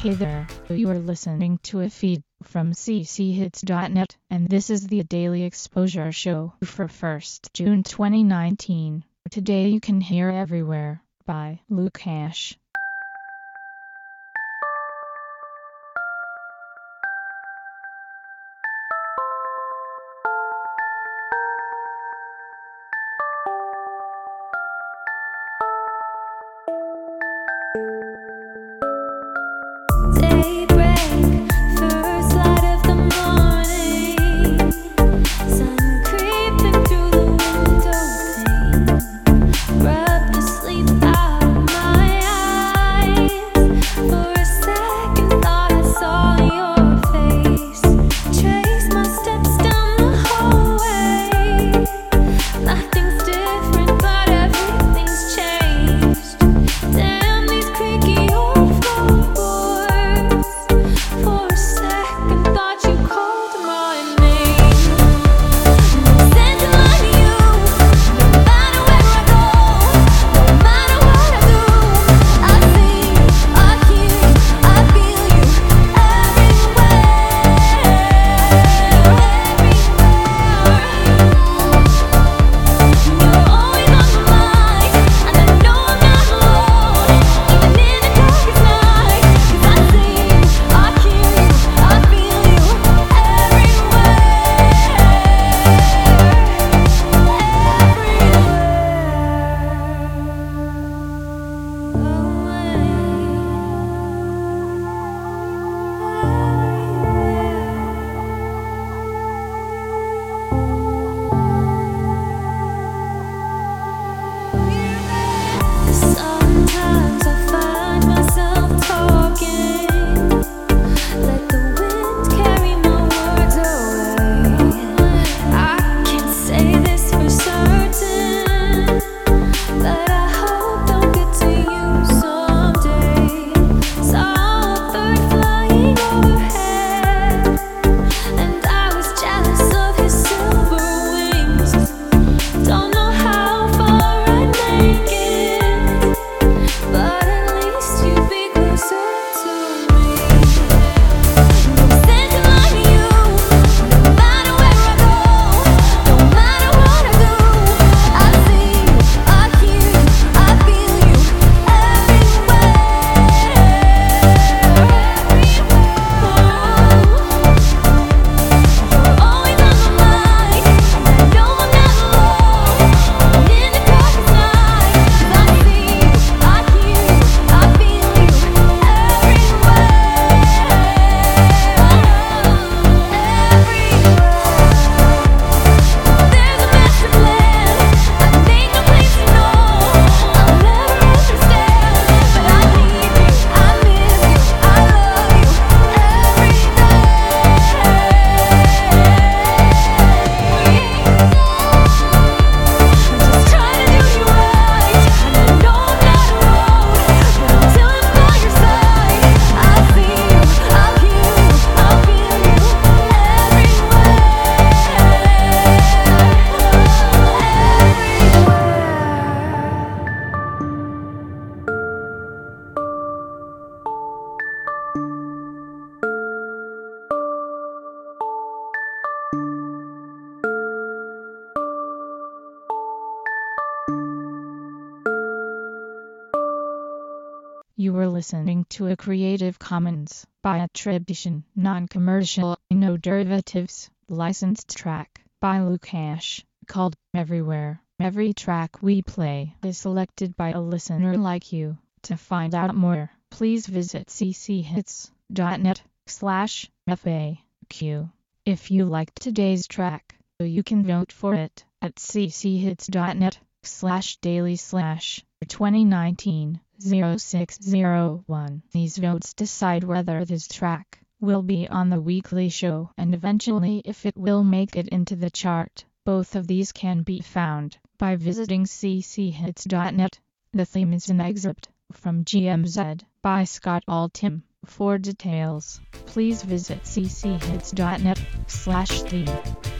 Hey there, you are listening to a feed from cchits.net, and this is the Daily Exposure Show for 1st June 2019. Today you can hear Everywhere by Lukash. You were listening to a Creative Commons by attribution, non-commercial, no derivatives, licensed track by Lukash, called Everywhere. Every track we play is selected by a listener like you. To find out more, please visit cchits.net/FAQ. If you liked today's track, you can vote for it at cchits.net/daily/2019. 0601. These votes decide whether this track will be on the weekly show and eventually if it will make it into the chart. Both of these can be found by visiting cchits.net. The theme is an excerpt from GMZ by Scott Altham. For details, please visit cchits.net/theme.